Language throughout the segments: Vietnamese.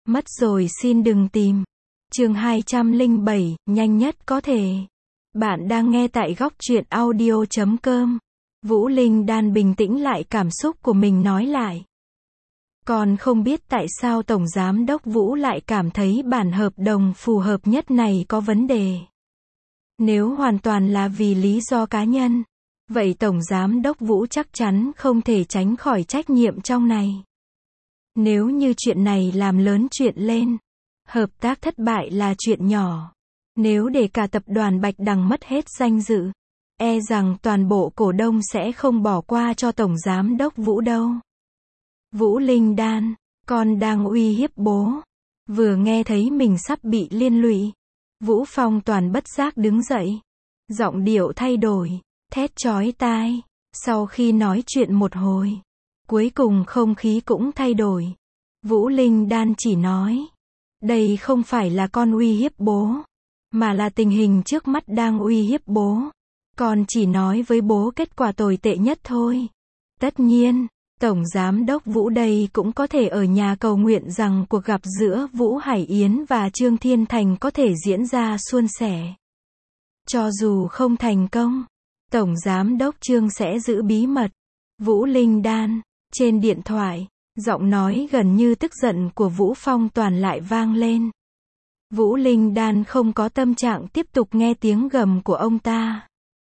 Mất rồi xin đừng tìm. Chương 207, nhanh nhất có thể. Bạn đang nghe tại góc truyện audio.com. Vũ Linh Đan bình tĩnh lại cảm xúc của mình nói lại. Còn không biết tại sao Tổng Giám đốc Vũ lại cảm thấy bản hợp đồng phù hợp nhất này có vấn đề. Nếu hoàn toàn là vì lý do cá nhân, vậy Tổng Giám đốc Vũ chắc chắn không thể tránh khỏi trách nhiệm trong này. Nếu như chuyện này làm lớn chuyện lên, hợp tác thất bại là chuyện nhỏ. Nếu để cả tập đoàn Bạch Đằng mất hết danh dự, e rằng toàn bộ cổ đông sẽ không bỏ qua cho Tổng Giám đốc Vũ đâu. Vũ Linh Đan, con đang uy hiếp bố. Vừa nghe thấy mình sắp bị liên lụy, Vũ Phong Toàn bất giác đứng dậy. Giọng điệu thay đổi, thét chói tai. Sau khi nói chuyện một hồi, cuối cùng không khí cũng thay đổi. Vũ Linh Đan chỉ nói, đây không phải là con uy hiếp bố, mà là tình hình trước mắt đang uy hiếp bố. Con chỉ nói với bố kết quả tồi tệ nhất thôi. Tất nhiên, Tổng Giám đốc Vũ đây cũng có thể ở nhà cầu nguyện rằng cuộc gặp giữa Vũ Hải Yến và Trương Thiên Thành có thể diễn ra suôn sẻ. Cho dù không thành công, Tổng Giám đốc Trương sẽ giữ bí mật. Vũ Linh Đan, trên điện thoại, giọng nói gần như tức giận của Vũ Phong Toàn lại vang lên. Vũ Linh Đan không có tâm trạng tiếp tục nghe tiếng gầm của ông ta.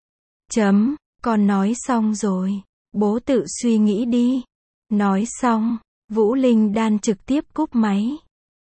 Con nói xong rồi, bố tự suy nghĩ đi. Nói xong, Vũ Linh Đan trực tiếp cúp máy.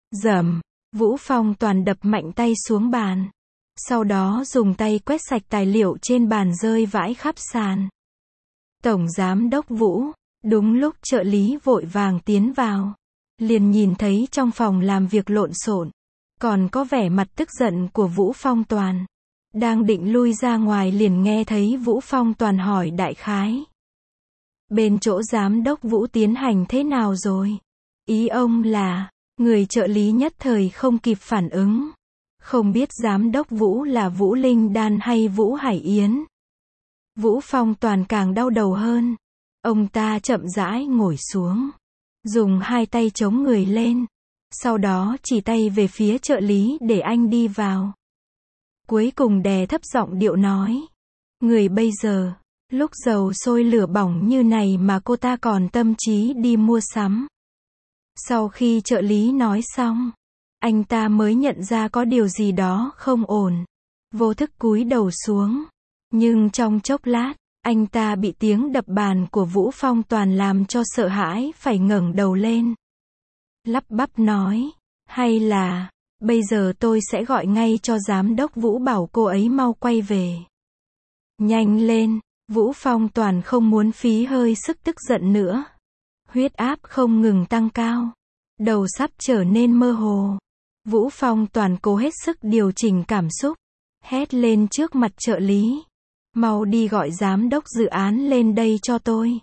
Vũ Phong Toàn đập mạnh tay xuống bàn. Sau đó dùng tay quét sạch tài liệu trên bàn rơi vãi khắp sàn. Tổng Giám đốc Vũ, đúng lúc trợ lý vội vàng tiến vào, liền nhìn thấy trong phòng làm việc lộn xộn, còn có vẻ mặt tức giận của Vũ Phong Toàn. Đang định lui ra ngoài liền nghe thấy Vũ Phong Toàn hỏi đại khái. Bên chỗ Giám đốc Vũ tiến hành thế nào rồi? Ý ông là, người trợ lý nhất thời không kịp phản ứng. Không biết Giám đốc Vũ là Vũ Linh Đan hay Vũ Hải Yến. Vũ Phong Toàn càng đau đầu hơn. Ông ta chậm rãi ngồi xuống, dùng hai tay chống người lên, sau đó chỉ tay về phía trợ lý để anh đi vào. Cuối cùng đè thấp giọng điệu nói, người bây giờ, lúc dầu sôi lửa bỏng như này mà cô ta còn tâm trí đi mua sắm. Sau khi trợ lý nói xong, anh ta mới nhận ra có điều gì đó không ổn, vô thức cúi đầu xuống. Nhưng trong chốc lát, anh ta bị tiếng đập bàn của Vũ Phong Toàn làm cho sợ hãi phải ngẩng đầu lên. Lắp bắp nói, hay là, bây giờ tôi sẽ gọi ngay cho Giám đốc Vũ bảo cô ấy mau quay về. Nhanh lên, Vũ Phong Toàn không muốn phí hơi sức tức giận nữa. Huyết áp không ngừng tăng cao, đầu sắp trở nên mơ hồ. Vũ Phong Toàn cố hết sức điều chỉnh cảm xúc, hét lên trước mặt trợ lý. Mau đi gọi giám đốc dự án lên đây cho tôi.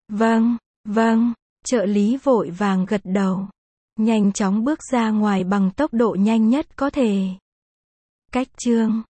Vâng, trợ lý vội vàng gật đầu. Nhanh chóng bước ra ngoài bằng tốc độ nhanh nhất có thể. Cách chương